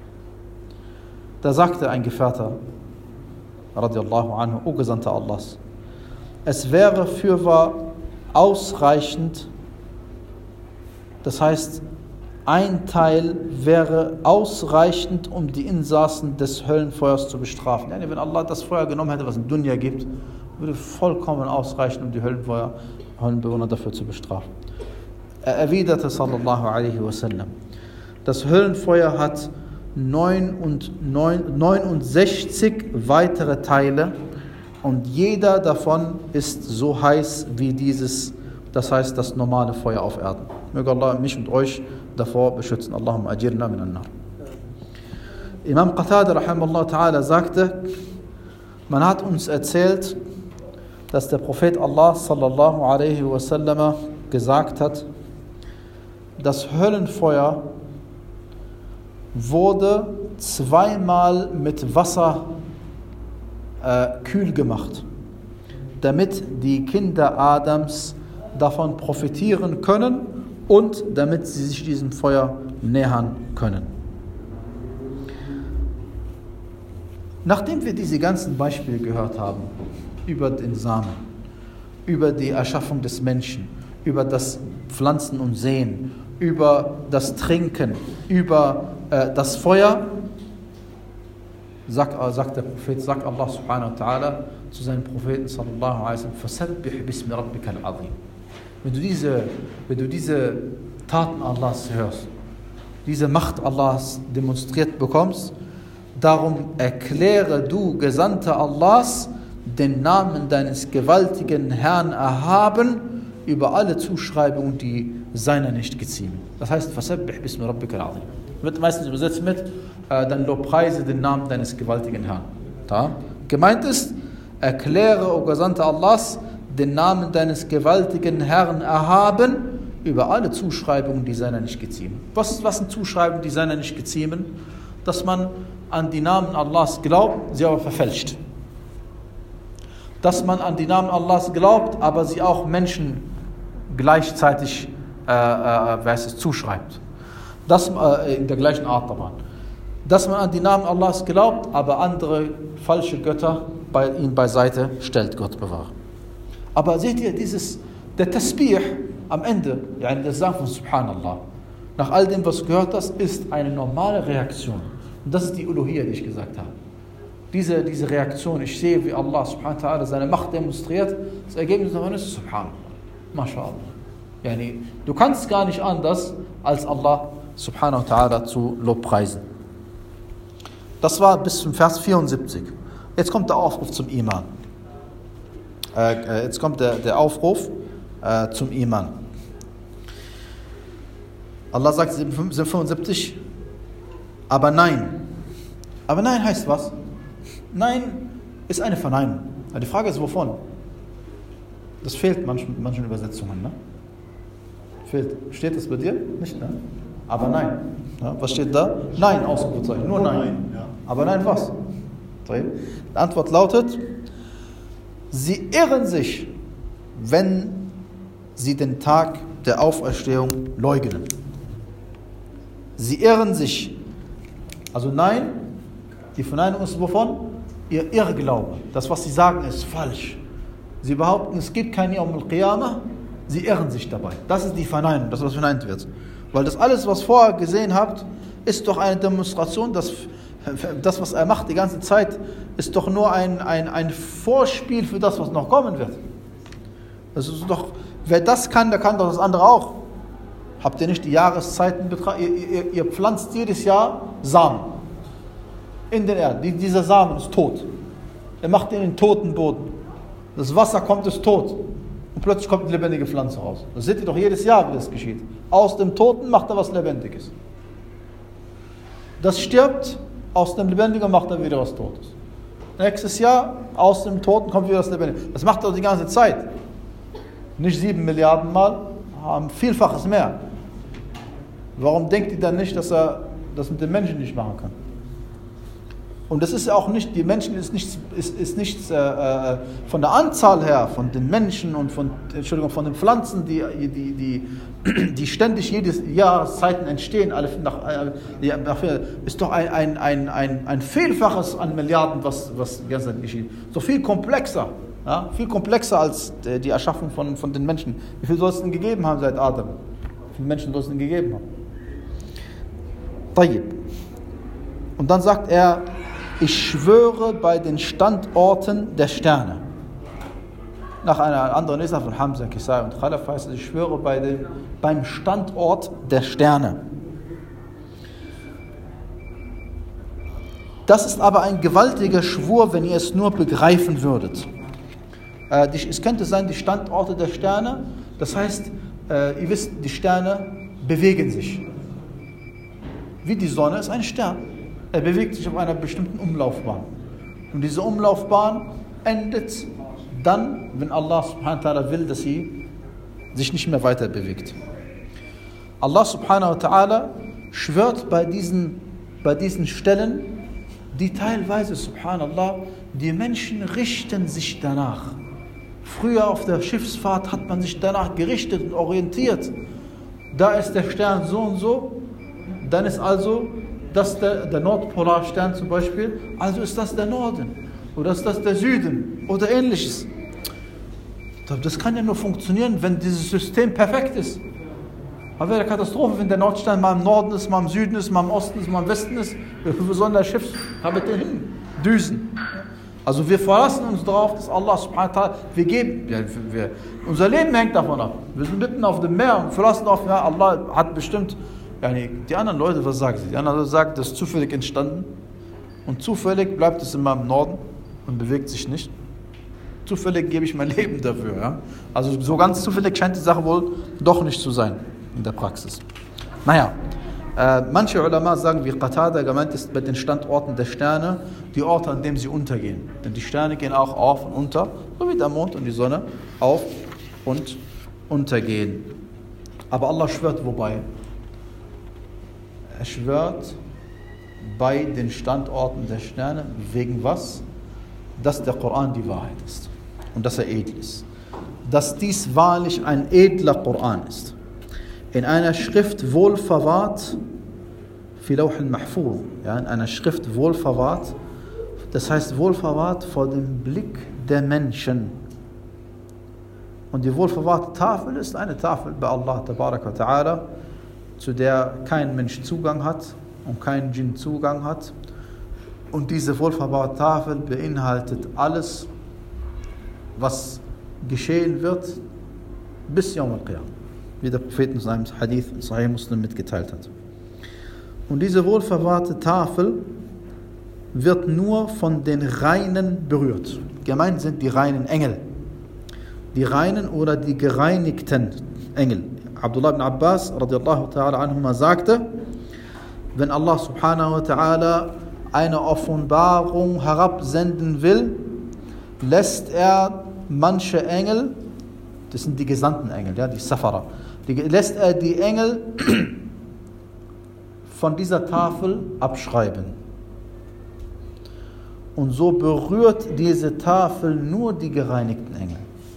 Da sagte ein Gefährter radiallahu anhu, o Gesandter Allahs, es wäre fürwahr ausreichend, das heißt, ein Teil wäre ausreichend, um die Insassen des Höllenfeuers zu bestrafen. Ja, wenn Allah das Feuer genommen hätte, was in Dunya gibt, würde vollkommen ausreichen, um die Höllenfeuer, Höllenbewohner dafür zu bestrafen. Er erwiderte sallallahu alaihi wasallam, das Höllenfeuer hat neunundsechzig weitere Teile und jeder davon ist so heiß wie dieses, das heißt das normale Feuer auf Erden. Möge Allah mich und euch davor beschützen. Allahumma ajirna min an-nar. Imam Qatada rahimahullah ta'ala sagte, man hat uns erzählt, dass der Prophet Allah sallallahu alaihi wasallam gesagt hat, das Höllenfeuer wurde zweimal mit Wasser äh, kühl gemacht, damit die Kinder Adams davon profitieren können und damit sie sich diesem Feuer nähern können. Nachdem wir diese ganzen Beispiele gehört haben, über den Samen, über die Erschaffung des Menschen, über das Pflanzen und Säen, über das Trinken, über äh, das Feuer, sagt, äh, sagt der Prophet, sagt Allah subhanahu wa ta'ala zu seinem Propheten sallallahu alaihi wasallam, fasabbih bismi rabbika al-azim. Wenn du diese, wenn du diese Taten Allahs hörst, diese Macht Allahs demonstriert bekommst, darum erkläre du, Gesandter Allahs, den Namen deines gewaltigen Herrn erhaben über alle Zuschreibungen, die seiner nicht geziemen. Das heißt, fasabbih bismi rabbika al-azim. Wird meistens übersetzt mit, äh, dann lobpreise den Namen deines gewaltigen Herrn. Da? Gemeint ist, erkläre, o Gesandter Allahs, den Namen deines gewaltigen Herrn erhaben über alle Zuschreibungen, die seiner nicht geziemen. Was, was sind Zuschreibungen, die seiner nicht geziemen? Dass man an die Namen Allahs glaubt, sie aber verfälscht. Dass man an die Namen Allahs glaubt, aber sie auch Menschen gleichzeitig äh, äh, wer es zuschreibt. Das, äh, in der gleichen Art dabei. Dass man an die Namen Allahs glaubt, aber andere falsche Götter bei ihm beiseite stellt, Gott bewahre. Aber seht ihr, dieses, der Tasbih am Ende, yani das Sagen von Subhanallah, nach all dem, was du gehört hast, ist eine normale Reaktion. Und das ist die Uluhiyya, die ich gesagt habe. Diese, diese Reaktion, ich sehe, wie Allah subhanahu wa ta'ala seine Macht demonstriert, das Ergebnis davon ist Subhanallah. MashaAllah. Yani, du kannst gar nicht anders, als Allah subhanahu wa ta'ala zu lobpreisen. Das war bis zum Vers vierundsiebzig. Jetzt kommt der Aufruf zum Iman. Äh, jetzt kommt der, der Aufruf äh, zum Iman. Allah sagt in fünfundsiebzig, aber nein. Aber nein heißt was? Nein ist eine Verneinung. Die Frage ist, wovon? Das fehlt manchen, manchen Übersetzungen. Ne? Fehlt. Steht das bei dir? Nicht, ne? Aber nein. Ja, was steht da? Nein, Ausrufezeichen. Nur nein. Aber nein, was? Die Antwort lautet, sie irren sich, wenn sie den Tag der Auferstehung leugnen. Sie irren sich. Also nein, die Verneinung ist wovon? Ihr Irrglaube. Das, was sie sagen, ist falsch. Sie behaupten, es gibt kein Yawm al-Qiyamah. Sie irren sich dabei. Das ist die Verneinung, das, was verneint wird. Weil das alles, was vorher gesehen habt, ist doch eine Demonstration, dass das, was er macht die ganze Zeit, ist doch nur ein, ein, ein Vorspiel für das, was noch kommen wird. Das ist doch, wer das kann, der kann doch das andere auch. Habt ihr nicht die Jahreszeiten betrachtet? Ihr, ihr, ihr pflanzt jedes Jahr Samen in den Erden. Dieser Samen ist tot. Er macht ihn in den toten Boden. Das Wasser kommt, ist tot. Und plötzlich kommt eine lebendige Pflanze raus. Das seht ihr doch jedes Jahr, wie das geschieht. Aus dem Toten macht er was Lebendiges. Das stirbt, aus dem Lebendigen macht er wieder was Totes. Nächstes Jahr, aus dem Toten kommt wieder was Lebendiges. Das macht er die ganze Zeit. Nicht sieben Milliarden Mal, haben Vielfaches mehr. Warum denkt ihr dann nicht, dass er das mit den Menschen nicht machen kann? Und das ist ja auch nicht, die Menschen ist nichts, ist, ist nichts äh, von der Anzahl her, von den Menschen und von, Entschuldigung, von den Pflanzen, die, die, die, die ständig jedes Jahreszeiten entstehen, alle nach, äh, nach, ist doch ein, ein, ein, ein, ein Vielfaches an Milliarden, was, was die ganze Zeit geschieht. So viel komplexer, ja, viel komplexer als die Erschaffung von, von den Menschen. Wie viel soll es denn gegeben haben seit Adam? Wie viele Menschen soll es denn gegeben haben? Tayyib. Und dann sagt er, ich schwöre bei den Standorten der Sterne. Nach einer anderen Lesart von Hamza, Kisai und Khalaf heißt es, ich schwöre bei den, beim Standort der Sterne. Das ist aber ein gewaltiger Schwur, wenn ihr es nur begreifen würdet. Äh, die, es könnte sein, die Standorte der Sterne, das heißt, äh, ihr wisst, die Sterne bewegen sich. Wie die Sonne ist ein Stern. Er bewegt sich auf einer bestimmten Umlaufbahn. Und diese Umlaufbahn endet dann, wenn Allah subhanahu wa ta'ala will, dass sie sich nicht mehr weiter bewegt. Allah subhanahu wa ta'ala schwört bei diesen bei diesen Stellen, die teilweise, subhanallah, die Menschen richten sich danach. Früher auf der Schiffsfahrt hat man sich danach gerichtet und orientiert. Da ist der Stern so und so, dann ist also das der, der Nordpolarstern zum Beispiel, also ist das der Norden oder ist das der Süden oder ähnliches. Das kann ja nur funktionieren, wenn dieses System perfekt ist. Aber wäre eine Katastrophe, wenn der Nordstern mal im Norden ist, mal im Süden ist, mal im Osten ist, mal im Westen ist. Wo soll der Schiffskapitän hin düsen? Also wir verlassen uns darauf, dass Allah subhanahu wa ta'ala, wir geben, ja, wir, unser Leben hängt davon ab. Wir sind mitten auf dem Meer und verlassen auf, ja, Allah hat bestimmt, ja, die anderen Leute, was sagen sie? Die anderen Leute sagen, das ist zufällig entstanden und zufällig bleibt es immer im Norden und bewegt sich nicht. Zufällig gebe ich mein Leben dafür. Ja? Also so ganz zufällig scheint die Sache wohl doch nicht zu sein in der Praxis. Naja, äh, manche Ulama sagen, wie Qatada gemeint ist bei den Standorten der Sterne, die Orte, an denen sie untergehen. Denn die Sterne gehen auch auf und unter, so wie der Mond und die Sonne auf und untergehen. Aber Allah schwört wobei? Er schwört bei den Standorten der Sterne, wegen was? Dass der Koran die Wahrheit ist und dass er edel ist. Dass dies wahrlich ein edler Koran ist. In einer Schrift wohl verwahrt, fi Lawh al-Mahfuz, ja, in einer Schrift wohl verwahrt, das heißt wohl verwahrt vor dem Blick der Menschen. Und die wohl verwahrte Tafel ist eine Tafel bei Allah Tabarak wa Ta'ala, zu der kein Mensch Zugang hat und kein Djinn Zugang hat. Und diese wohlverwahrte Tafel beinhaltet alles, was geschehen wird, bis Yawm al-Qiyamah, wie der Prophet in seinem Hadith in Sahih Muslim mitgeteilt hat. Und diese wohlverwahrte Tafel wird nur von den Reinen berührt. Gemeint sind die reinen Engel. Die reinen oder die gereinigten Engel. Abdullah ibn Abbas radiallahu ta'ala anhuma sagte, wenn Allah subhanahu wa ta'ala eine Offenbarung herabsenden will, lässt er manche Engel, das sind die gesandten Engel, ja, die Safara, die, lässt er die Engel von dieser Tafel abschreiben. Und so berührt diese Tafel nur die gereinigten Engel.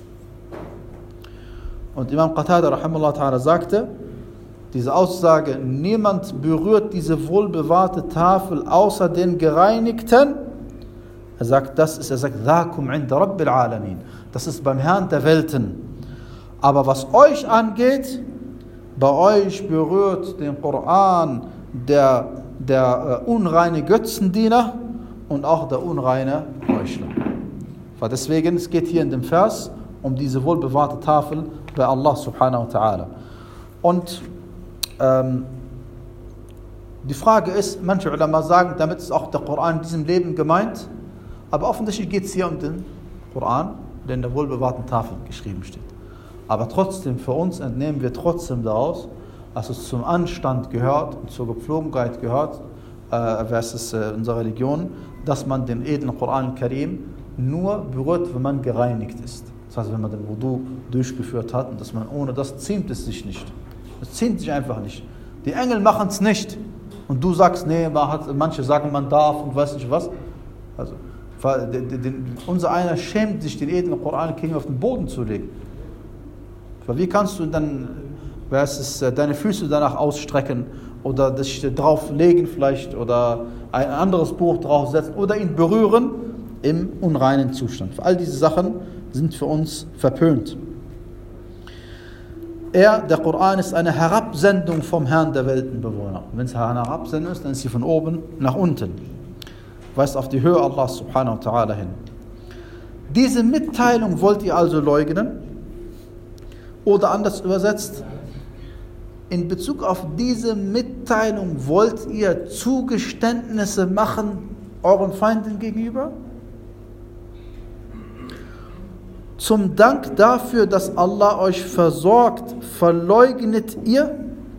Und Imam Qatada rahimahullah ta'ala sagte, diese Aussage, niemand berührt diese wohlbewahrte Tafel außer den Gereinigten. Er sagt, das ist, er sagt, Dhakum inda Rabbil Alamin. Das ist beim Herrn der Welten. Aber was euch angeht, bei euch berührt den Koran der, der uh, unreine Götzendiener und auch der unreine Heuchler. Deswegen, es geht hier in dem Vers um diese wohlbewahrte Tafel bei Allah subhanahu wa ta'ala. Und ähm, die Frage ist, manche Ulama sagen, damit ist auch der Koran in diesem Leben gemeint, aber offensichtlich geht es hier um den Koran, der in der wohlbewahrten Tafel geschrieben steht. Aber trotzdem, für uns entnehmen wir trotzdem daraus, dass es zum Anstand gehört und zur Gepflogenheit gehört, äh, versus äh, unserer Religion, dass man den edlen Koran al-Karim nur berührt, wenn man gereinigt ist. Das heißt, wenn man den Wudu durchgeführt hat, und dass man ohne das ziemt es sich nicht. Es ziemt sich einfach nicht. Die Engel machen es nicht. Und du sagst, nee, man hat, manche sagen, man darf und weiß nicht was. Also, den, den, unser einer schämt sich, den edlen Koran auf den Boden zu legen. Wie kannst du dann es, deine Füße danach ausstrecken oder dich drauf legen vielleicht oder ein anderes Buch draufsetzen oder ihn berühren im unreinen Zustand. All diese Sachen sind für uns verpönt. Er, der Koran, ist eine Herabsendung vom Herrn der Weltenbewohner. Wenn es eine Herabsendung ist, dann ist sie von oben nach unten. Weist auf die Höhe Allah subhanahu wa ta'ala hin. Diese Mitteilung wollt ihr also leugnen? Oder anders übersetzt, in Bezug auf diese Mitteilung wollt ihr Zugeständnisse machen euren Feinden gegenüber? Zum Dank dafür, dass Allah euch versorgt, verleugnet ihr?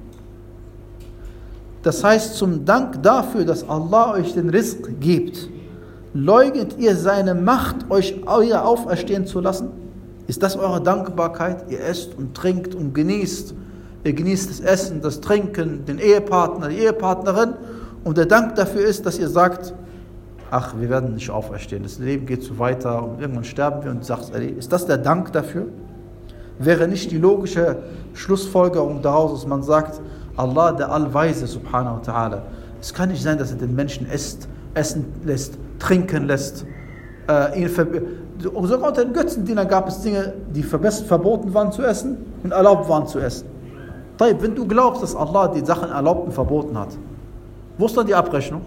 Das heißt, zum Dank dafür, dass Allah euch den Rizq gibt, leugnet ihr seine Macht, euch euer auferstehen zu lassen? Ist das eure Dankbarkeit? Ihr esst und trinkt und genießt. Ihr genießt das Essen, das Trinken, den Ehepartner, die Ehepartnerin Und der Dank dafür ist, dass ihr sagt, ach, wir werden nicht auferstehen, das Leben geht so weiter und irgendwann sterben wir, und du sagst, ist das der Dank dafür? Wäre nicht die logische Schlussfolgerung daraus, dass man sagt, Allah, der Allweise, subhanahu wa ta'ala, es kann nicht sein, dass er den Menschen isst, essen lässt, trinken lässt, äh, ihn verb- und sogar unter den Götzendienern gab es Dinge, die verboten waren zu essen und erlaubt waren zu essen. Wenn du glaubst, dass Allah die Sachen erlaubt und verboten hat, wo ist dann die Abrechnung?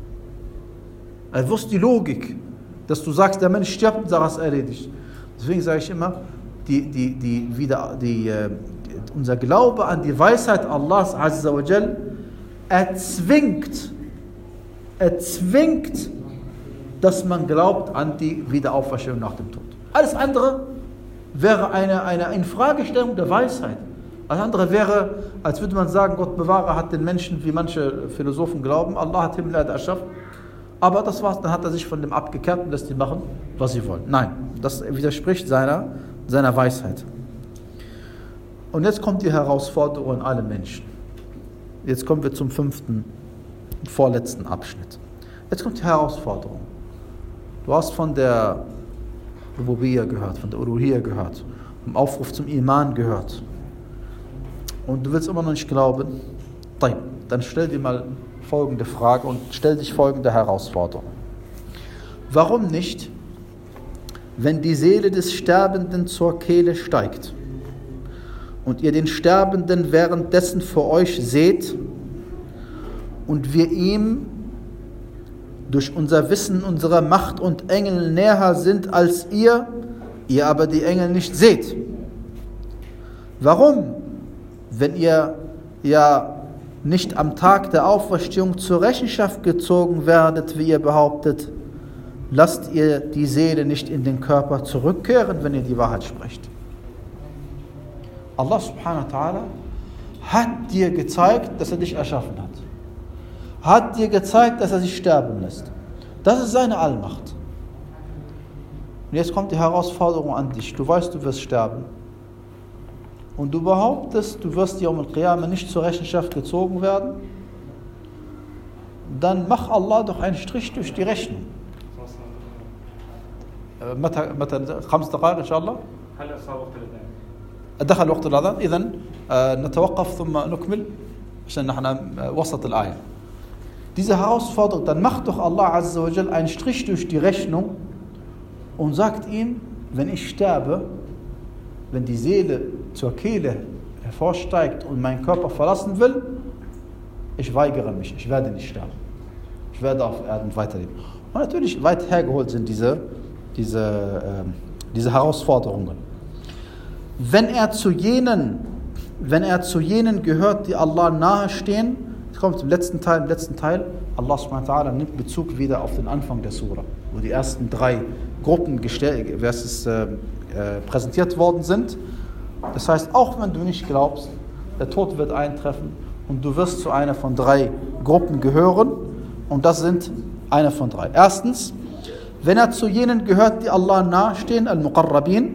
Also wo ist die Logik, dass du sagst, der Mensch stirbt und sagst, erledigt. Deswegen sage ich immer, die, die, die, wieder, die, äh, unser Glaube an die Weisheit Allahs Azza wa Jal erzwingt, erzwingt, dass man glaubt an die Wiederauferstehung nach dem Tod. Alles andere wäre eine, eine Infragestellung der Weisheit. Alles andere wäre, als würde man sagen, Gott bewahre, hat den Menschen, wie manche Philosophen glauben, Allah hat Himmel und Erde erschaffen. Aber das war's, dann hat er sich von dem abgekehrt und lässt die machen, was sie wollen. Nein, das widerspricht seiner, seiner Weisheit. Und jetzt kommt die Herausforderung an alle Menschen. Jetzt kommen wir zum fünften, vorletzten Abschnitt. Jetzt kommt die Herausforderung. Du hast von der Rububiyya gehört, von der Uluhiyya gehört, vom Aufruf zum Iman gehört. Und du willst immer noch nicht glauben. Dann stell dir mal folgende Frage und stell dich folgende Herausforderung. Warum nicht, wenn die Seele des Sterbenden zur Kehle steigt und ihr den Sterbenden währenddessen vor euch seht und wir ihm durch unser Wissen unserer Macht und Engel näher sind als ihr, ihr aber die Engel nicht seht? Warum, wenn ihr ja nicht am Tag der Auferstehung zur Rechenschaft gezogen werdet, wie ihr behauptet, lasst ihr die Seele nicht in den Körper zurückkehren, wenn ihr die Wahrheit sprecht? Allah subhanahu wa ta'ala hat dir gezeigt, dass er dich erschaffen hat. Hat dir gezeigt, dass er sich sterben lässt. Das ist seine Allmacht. Und jetzt kommt die Herausforderung an dich. Du weißt, du wirst sterben. Und du behauptest, du wirst Yawm al-Qiyamah nicht zur Rechenschaft gezogen werden. Dann mach Allah doch einen Strich durch die Rechnung. متى متى خمس دقائق إن شاء الله. هلا صار وقت الأذان. دخل وقت الأذان، إذن نتوقف ثم نكمل عشان نحن وسط الآية. Diese Herausforderung, dann macht doch Allah Azza wa Jal einen Strich durch die Rechnung und sagt ihm, wenn ich sterbe, wenn die Seele zur Kehle hervorsteigt und meinen Körper verlassen will, ich weigere mich, ich werde nicht sterben. Ich werde auf Erden weiterleben. Und natürlich weit hergeholt sind diese, diese, äh, diese Herausforderungen. Wenn er zu jenen, wenn er zu jenen gehört, die Allah nahestehen, es kommt im letzten Teil, im letzten Teil, Allah subhanahu wa ta'ala nimmt Bezug wieder auf den Anfang der Sura, wo die ersten drei Gruppen gestellt, versus, äh, äh, präsentiert worden sind. Das heißt, auch wenn du nicht glaubst, der Tod wird eintreffen und du wirst zu einer von drei Gruppen gehören, und das sind eine von drei. Erstens, wenn er zu jenen gehört, die Allah nahestehen, Al-Muqarrabin,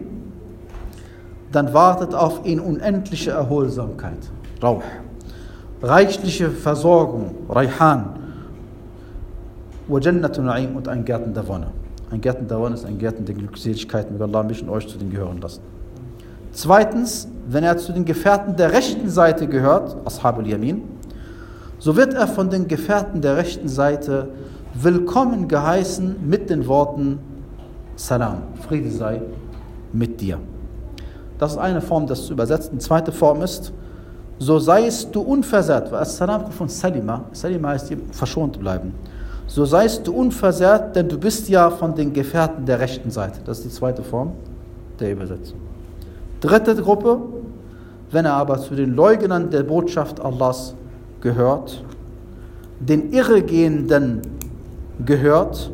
dann wartet auf ihn unendliche Erholsamkeit, Rauh, reichliche Versorgung, Rayhan, wa Jannatu Na'im, und ein Gärten der Wonne. Ein Gärten der Wonne ist ein Gärten der Glückseligkeit, möge Allah mich und euch zu den gehören lassen. Zweitens, wenn er zu den Gefährten der rechten Seite gehört, Ashabul Yamin, so wird er von den Gefährten der rechten Seite willkommen geheißen mit den Worten Salam, Friede sei mit dir. Das ist eine Form, das zu übersetzen. Die zweite Form ist, so seist du unversehrt, weil As-Salam kommt von Salima, Salima heißt verschont bleiben. So seist du unversehrt, denn du bist ja von den Gefährten der rechten Seite. Das ist die zweite Form der Übersetzung. Dritte Gruppe, wenn er aber zu den Leugnern der Botschaft Allahs gehört, den Irregehenden gehört,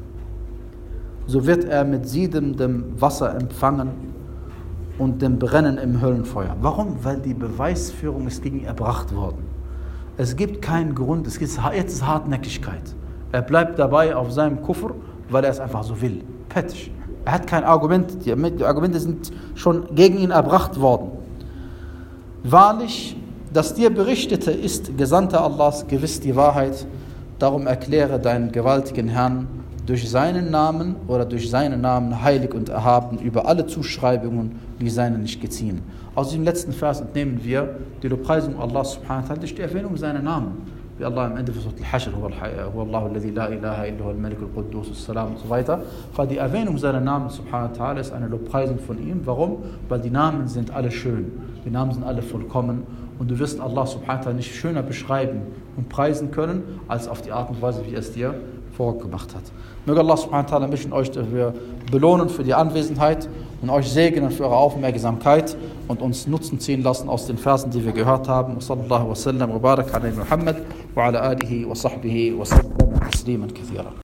so wird er mit siedendem Wasser empfangen und dem Brennen im Höllenfeuer. Warum? Weil die Beweisführung ist gegen ihn erbracht worden. Es gibt keinen Grund, es gibt jetzt Hartnäckigkeit. Er bleibt dabei auf seinem Kufr, weil er es einfach so will. Petsch. Er hat kein Argument, die Argumente sind schon gegen ihn erbracht worden. Wahrlich, das dir Berichtete ist, Gesandter Allahs, gewiss die Wahrheit, darum erkläre deinen gewaltigen Herrn durch seinen Namen oder durch seinen Namen heilig und erhaben über alle Zuschreibungen, die seine nicht geziehen. Aus diesem letzten Vers entnehmen wir die Lobpreisung Allah subhanahu wa ta'ala durch die Erwähnung seiner Namen. Wie Allah am Ende von Surah Al-Hashr, huwa Allahu alladhi la ilaha illa huwa al-Malik al-Quddus as-Salam und so weiter. Weil die Erwähnung seiner Namen subhanahu wa ta'ala ist eine Lobpreisung von ihm. Warum? Weil die Namen sind alle schön. Die Namen sind alle vollkommen. Und du wirst Allah subhanahu wa ta'ala nicht schöner beschreiben und preisen können, als auf die Art und Weise, wie er es dir vorgemacht hat. Möge Allah subhanahu wa ta'ala mich und euch dafür belohnen für die Anwesenheit und euch segnen für eure Aufmerksamkeit und uns Nutzen ziehen lassen aus den Versen, die wir gehört haben. Wa sallallahu wa sallam wa barak ala Muhammad wa ala alihi wa sahbihi wa sallam tasliman kathira.